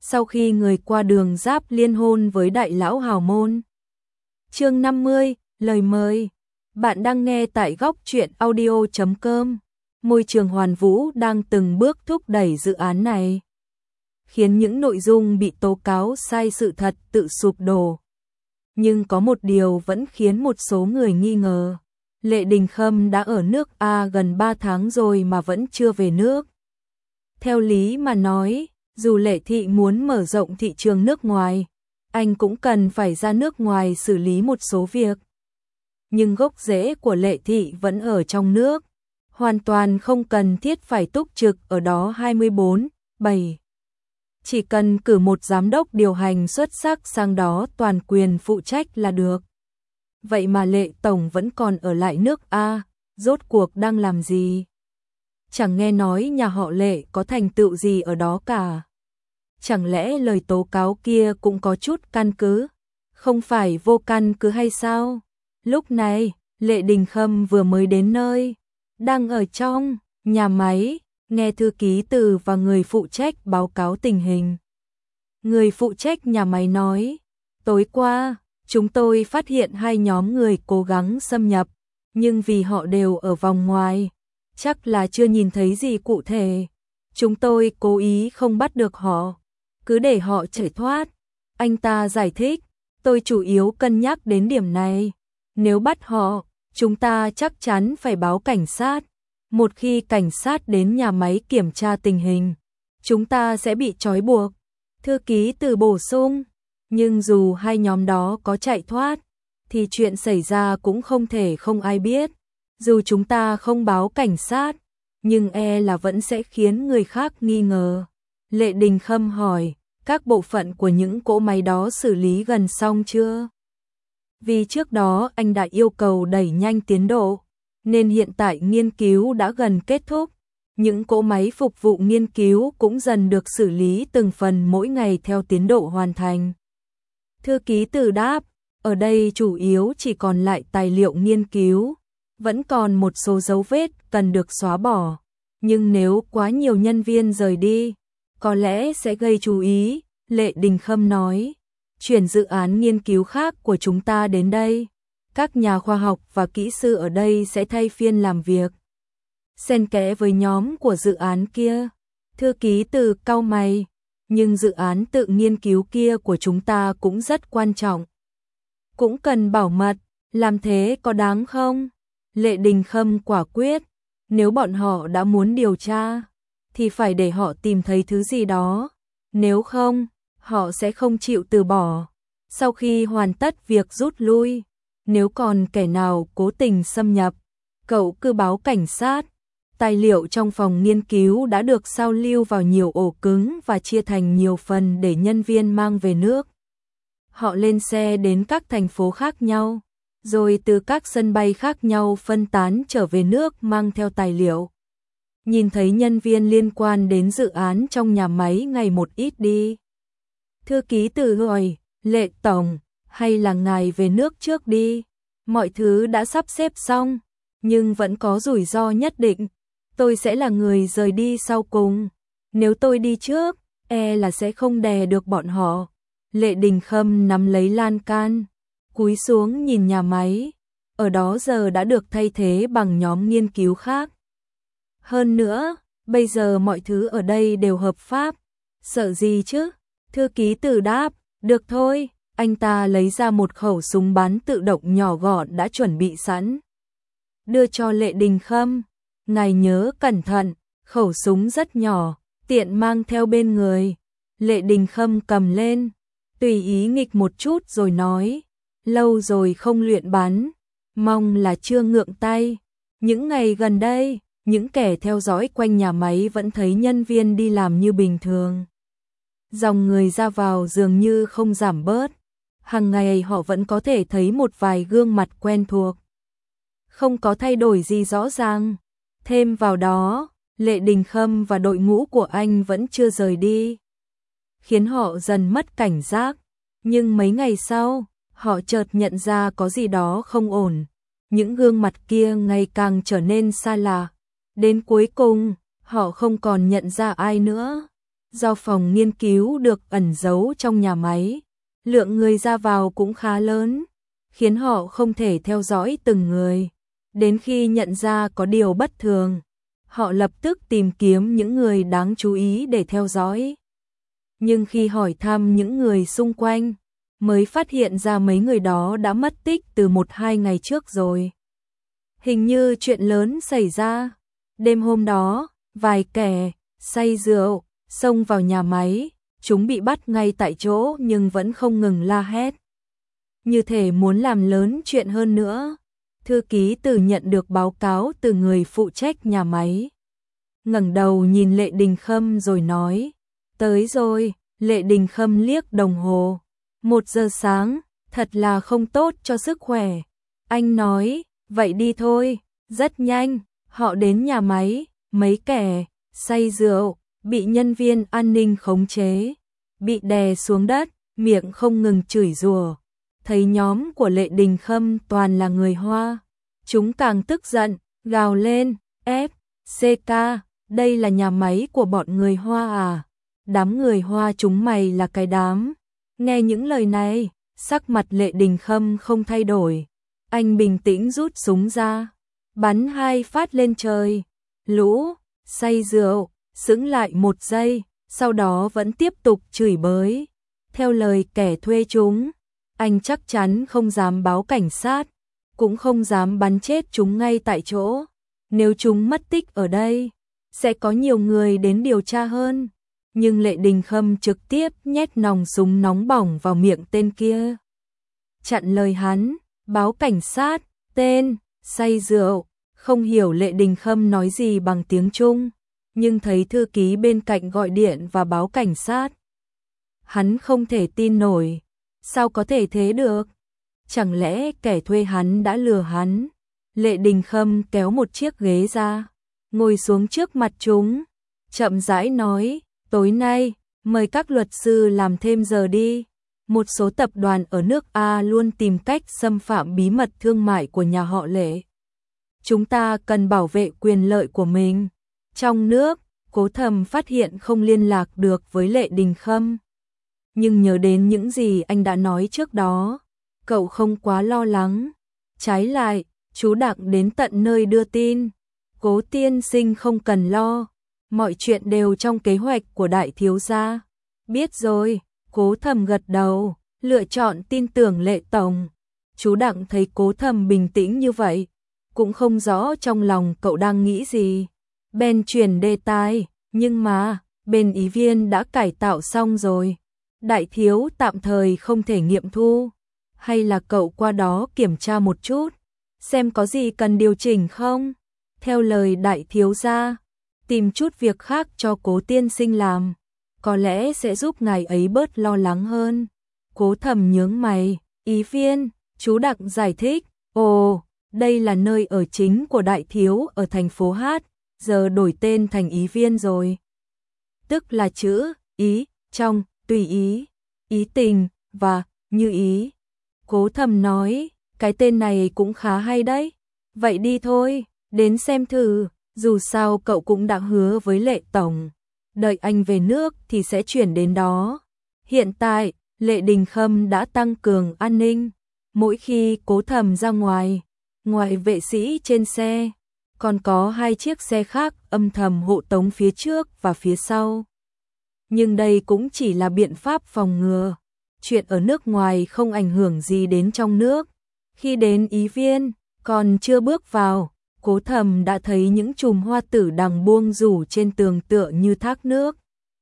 sau khi người qua đường giáp liên hôn với đại lão hào môn. Chương 50, lời mời. Bạn đang nghe tại góc truyện audio.com. Môi trường Hoàn Vũ đang từng bước thúc đẩy dự án này, khiến những nội dung bị tố cáo sai sự thật tự sụp đổ. Nhưng có một điều vẫn khiến một số người nghi ngờ. Lệ Đình Khâm đã ở nước A gần 3 tháng rồi mà vẫn chưa về nước. Theo lý mà nói, dù Lệ Thị muốn mở rộng thị trường nước ngoài, anh cũng cần phải ra nước ngoài xử lý một số việc. Nhưng gốc rễ của Lệ Thị vẫn ở trong nước, hoàn toàn không cần thiết phải túc trực ở đó 24/7. Chỉ cần cử một giám đốc điều hành xuất sắc sang đó toàn quyền phụ trách là được. Vậy mà Lệ Tổng vẫn còn ở lại nước A, rốt cuộc đang làm gì? Chẳng nghe nói nhà họ Lệ có thành tựu gì ở đó cả. Chẳng lẽ lời tố cáo kia cũng có chút căn cứ? Không phải vô căn cứ hay sao? Lúc này, Lệ Đình Khâm vừa mới đến nơi, đang ở trong nhà máy, nghe thư ký từ và người phụ trách báo cáo tình hình. Người phụ trách nhà máy nói, tối qua, chúng tôi phát hiện hai nhóm người cố gắng xâm nhập, nhưng vì họ đều ở vòng ngoài, chắc là chưa nhìn thấy gì cụ thể. Chúng tôi cố ý không bắt được họ, cứ để họ chạy thoát. Anh ta giải thích, tôi chủ yếu cân nhắc đến điểm này. Nếu bắt họ, chúng ta chắc chắn phải báo cảnh sát. Một khi cảnh sát đến nhà máy kiểm tra tình hình, chúng ta sẽ bị trói buộc. Thư ký từ bổ sung, nhưng dù hai nhóm đó có chạy thoát, thì chuyện xảy ra cũng không thể không ai biết. Dù chúng ta không báo cảnh sát, nhưng là vẫn sẽ khiến người khác nghi ngờ. Lệ Đình Khâm hỏi, các bộ phận của những cỗ máy đó xử lý gần xong chưa? Vì trước đó anh đã yêu cầu đẩy nhanh tiến độ, nên hiện tại nghiên cứu đã gần kết thúc. Những cỗ máy phục vụ nghiên cứu cũng dần được xử lý từng phần mỗi ngày theo tiến độ hoàn thành. Thư ký từ đáp, ở đây chủ yếu chỉ còn lại tài liệu nghiên cứu, vẫn còn một số dấu vết cần được xóa bỏ. Nhưng nếu quá nhiều nhân viên rời đi, có lẽ sẽ gây chú ý. Lệ Đình Khâm nói, chuyển dự án nghiên cứu khác của chúng ta đến đây. Các nhà khoa học và kỹ sư ở đây sẽ thay phiên làm việc, xen kẽ với nhóm của dự án kia. Thư ký từ cau mày, nhưng dự án tự nghiên cứu kia của chúng ta cũng rất quan trọng, cũng cần bảo mật, làm thế có đáng không? Lệ Đình Khâm quả quyết, nếu bọn họ đã muốn điều tra, thì phải để họ tìm thấy thứ gì đó, nếu không, họ sẽ không chịu từ bỏ. Sau khi hoàn tất việc rút lui, nếu còn kẻ nào cố tình xâm nhập, cậu cứ báo cảnh sát. Tài liệu trong phòng nghiên cứu đã được sao lưu vào nhiều ổ cứng và chia thành nhiều phần để nhân viên mang về nước. Họ lên xe đến các thành phố khác nhau, rồi từ các sân bay khác nhau phân tán trở về nước mang theo tài liệu. Nhìn thấy nhân viên liên quan đến dự án trong nhà máy ngày một ít đi. Thư ký từ hỏi, Lệ Tổng, hay là ngài về nước trước đi? Mọi thứ đã sắp xếp xong, nhưng vẫn có rủi ro nhất định. Tôi sẽ là người rời đi sau cùng. Nếu tôi đi trước, là sẽ không đè được bọn họ. Lệ Đình Khâm nắm lấy lan can, cúi xuống nhìn nhà máy. Ở đó giờ đã được thay thế bằng nhóm nghiên cứu khác. Hơn nữa, bây giờ mọi thứ ở đây đều hợp pháp. Sợ gì chứ? Thư ký từ đáp, được thôi. Anh ta lấy ra một khẩu súng bắn tự động nhỏ gọn đã chuẩn bị sẵn, đưa cho Lệ Đình Khâm. Ngài nhớ cẩn thận, khẩu súng rất nhỏ, tiện mang theo bên người. Lệ Đình Khâm cầm lên, tùy ý nghịch một chút rồi nói, lâu rồi không luyện bắn, mong là chưa ngượng tay. Những ngày gần đây, những kẻ theo dõi quanh nhà máy vẫn thấy nhân viên đi làm như bình thường. Dòng người ra vào dường như không giảm bớt, hàng ngày họ vẫn có thể thấy một vài gương mặt quen thuộc. Không có thay đổi gì rõ ràng. Thêm vào đó, Lệ Đình Khâm và đội ngũ của anh vẫn chưa rời đi, khiến họ dần mất cảnh giác. Nhưng mấy ngày sau, họ chợt nhận ra có gì đó không ổn. Những gương mặt kia ngày càng trở nên xa lạ. Đến cuối cùng, họ không còn nhận ra ai nữa. do phòng nghiên cứu được ẩn giấu trong nhà máy, lượng người ra vào cũng khá lớn, khiến họ không thể theo dõi từng người. Đến khi nhận ra có điều bất thường, họ lập tức tìm kiếm những người đáng chú ý để theo dõi. Nhưng khi hỏi thăm những người xung quanh, mới phát hiện ra mấy người đó đã mất tích từ 1-2 ngày trước rồi. Hình như chuyện lớn xảy ra. Đêm hôm đó, vài kẻ say rượu xông vào nhà máy, chúng bị bắt ngay tại chỗ nhưng vẫn không ngừng la hét, như thể muốn làm lớn chuyện hơn nữa. Thư ký Từ nhận được báo cáo từ người phụ trách nhà máy, ngẩng đầu nhìn Lệ Đình Khâm rồi nói, tới rồi. Lệ Đình Khâm liếc đồng hồ, 1 giờ sáng, thật là không tốt cho sức khỏe. Anh nói, vậy đi thôi. Rất nhanh, họ đến nhà máy, mấy kẻ say rượu bị nhân viên an ninh khống chế, bị đè xuống đất, miệng không ngừng chửi rủa. Thấy nhóm của Lệ Đình Khâm toàn là người Hoa, chúng càng tức giận, gào lên, FCK, đây là nhà máy của bọn người Hoa à? Đám người Hoa chúng mày là cái đám. Nghe những lời này, sắc mặt Lệ Đình Khâm không thay đổi. Anh bình tĩnh rút súng ra, bắn 2 phát lên trời. Lũ say rượu sững lại 1 giây, sau đó vẫn tiếp tục chửi bới. Theo lời kẻ thuê chúng, anh chắc chắn không dám báo cảnh sát, cũng không dám bắn chết chúng ngay tại chỗ. Nếu chúng mất tích ở đây, sẽ có nhiều người đến điều tra hơn. Nhưng Lệ Đình Khâm trực tiếp nhét nòng súng nóng bỏng vào miệng tên kia. Chặn lời hắn, báo cảnh sát, tên, say rượu. Không hiểu Lệ Đình Khâm nói gì bằng tiếng Trung, nhưng thấy thư ký bên cạnh gọi điện và báo cảnh sát. Hắn không thể tin nổi, sao có thể thế được? Chẳng lẽ kẻ thuê hắn đã lừa hắn? Lệ Đình Khâm kéo một chiếc ghế ra, ngồi xuống trước mặt chúng, chậm rãi nói, tối nay, mời các luật sư làm thêm giờ đi. Một số tập đoàn ở nước A luôn tìm cách xâm phạm bí mật thương mại của nhà họ Lệ. Chúng ta cần bảo vệ quyền lợi của mình. Trong nước, Cố Thầm phát hiện không liên lạc được với Lệ Đình Khâm. Nhưng nhớ đến những gì anh đã nói trước đó, cậu không quá lo lắng. Trái lại, chú Đặng đến tận nơi đưa tin. Cố tiên sinh không cần lo, mọi chuyện đều trong kế hoạch của đại thiếu gia. Biết rồi, Cố Thầm gật đầu, lựa chọn tin tưởng Lệ tổng. Chú Đặng thấy Cố Thầm bình tĩnh như vậy, cũng không rõ trong lòng cậu đang nghĩ gì. Bèn chuyển đề tài, nhưng mà, bên Ý Viên đã cải tạo xong rồi. Đại thiếu tạm thời không thể nghiệm thu. Hay là cậu qua đó kiểm tra một chút, xem có gì cần điều chỉnh không? Theo lời đại thiếu gia, tìm chút việc khác cho Cố tiên sinh làm, có lẽ sẽ giúp ngài ấy bớt lo lắng hơn. Cố Thầm nhướng mày, Ý Viên, chú Đặng giải thích, ồ, đây là nơi ở chính của đại thiếu ở thành phố Hát, giờ đổi tên thành Ý Viên rồi. Tức là chữ Ý, trong, tùy ý, ý tình, và, như ý. Cố Thầm nói, cái tên này cũng khá hay đấy. Vậy đi thôi, đến xem thử, dù sao cậu cũng đã hứa với Lệ tổng. Đợi anh về nước thì sẽ chuyển đến đó. Hiện tại, Lệ Đình Khâm đã tăng cường an ninh. Mỗi khi Cố Thầm ra ngoài, ngoài vệ sĩ trên xe, còn có 2 chiếc xe khác âm thầm hộ tống phía trước và phía sau. Nhưng đây cũng chỉ là biện pháp phòng ngừa. Chuyện ở nước ngoài không ảnh hưởng gì đến trong nước. Khi đến Ý Viên, còn chưa bước vào, Cố Thầm đã thấy những chùm hoa tử đằng buông rủ trên tường tựa như thác nước.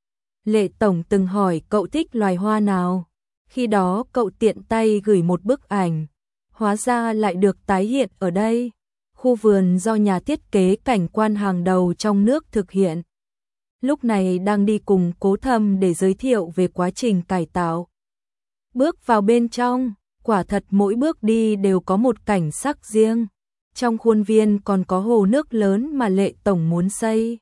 Lệ tổng từng hỏi cậu thích loài hoa nào. Khi đó cậu tiện tay gửi một bức ảnh. Hóa ra lại được tái hiện ở đây. Khu vườn do nhà thiết kế cảnh quan hàng đầu trong nước thực hiện. Lúc này đang đi cùng Cố Thầm để giới thiệu về quá trình cải tạo. Bước vào bên trong, quả thật mỗi bước đi đều có một cảnh sắc riêng. Trong khuôn viên còn có hồ nước lớn mà Lệ tổng muốn xây.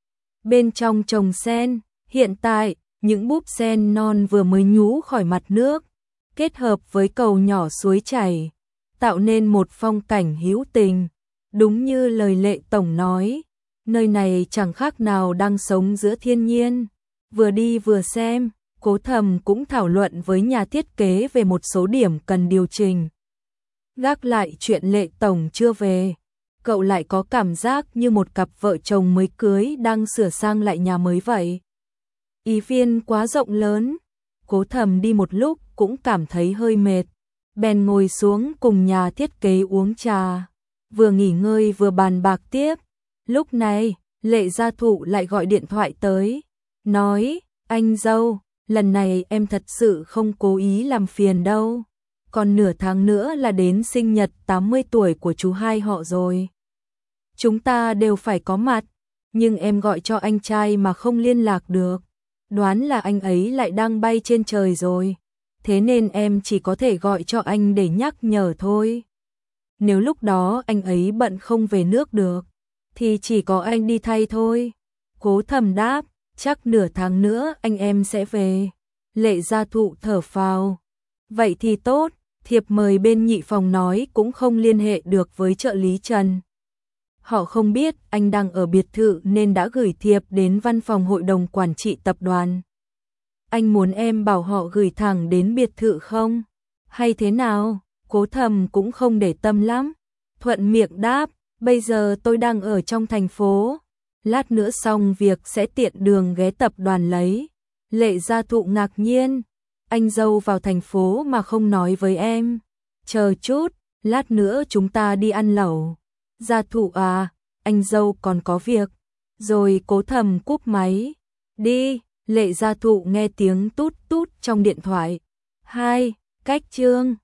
Bên trong trồng sen, hiện tại, những búp sen non vừa mới nhú khỏi mặt nước, kết hợp với cầu nhỏ suối chảy, tạo nên một phong cảnh hữu tình. Đúng như lời Lệ tổng nói, nơi này chẳng khác nào đang sống giữa thiên nhiên. Vừa đi vừa xem, Cố Thầm cũng thảo luận với nhà thiết kế về một số điểm cần điều chỉnh. Gác lại chuyện Lệ Tổng chưa về, cậu lại có cảm giác như một cặp vợ chồng mới cưới đang sửa sang lại nhà mới vậy. Ý viên quá rộng lớn, Cố Thầm đi một lúc cũng cảm thấy hơi mệt, bèn ngồi xuống cùng nhà thiết kế uống trà, vừa nghỉ ngơi vừa bàn bạc tiếp. Lúc này, Lệ Gia Thụ lại gọi điện thoại tới, nói, anh dâu, lần này em thật sự không cố ý làm phiền đâu, còn nửa tháng nữa là đến sinh nhật 80 tuổi của chú hai họ rồi. Chúng ta đều phải có mặt, nhưng em gọi cho anh trai mà không liên lạc được, đoán là anh ấy lại đang bay trên trời rồi, thế nên em chỉ có thể gọi cho anh để nhắc nhở thôi. Nếu lúc đó anh ấy bận không về nước được, thì chỉ có anh đi thay thôi. Cố Thầm đáp, chắc nửa tháng nữa anh em sẽ về. Lệ Gia Thụ thở phào. Vậy thì tốt, thiệp mời bên nhị phòng nói cũng không liên hệ được với trợ lý Trần. Họ không biết anh đang ở biệt thự nên đã gửi thiệp đến văn phòng hội đồng quản trị tập đoàn. Anh muốn em bảo họ gửi thẳng đến biệt thự không? Hay thế nào? Cố Thầm cũng không để tâm lắm. Thuận miệng đáp, bây giờ tôi đang ở trong thành phố. Lát nữa xong việc sẽ tiện đường ghé tập đoàn lấy. Lệ Gia Thụ ngạc nhiên. Anh dâu vào thành phố mà không nói với em. Chờ chút, lát nữa chúng ta đi ăn lẩu. Gia Thụ à, anh dâu còn có việc. Rồi Cố Thầm cúp máy. Đi, Lệ Gia Thụ nghe tiếng tút tút trong điện thoại. 2. Cách chương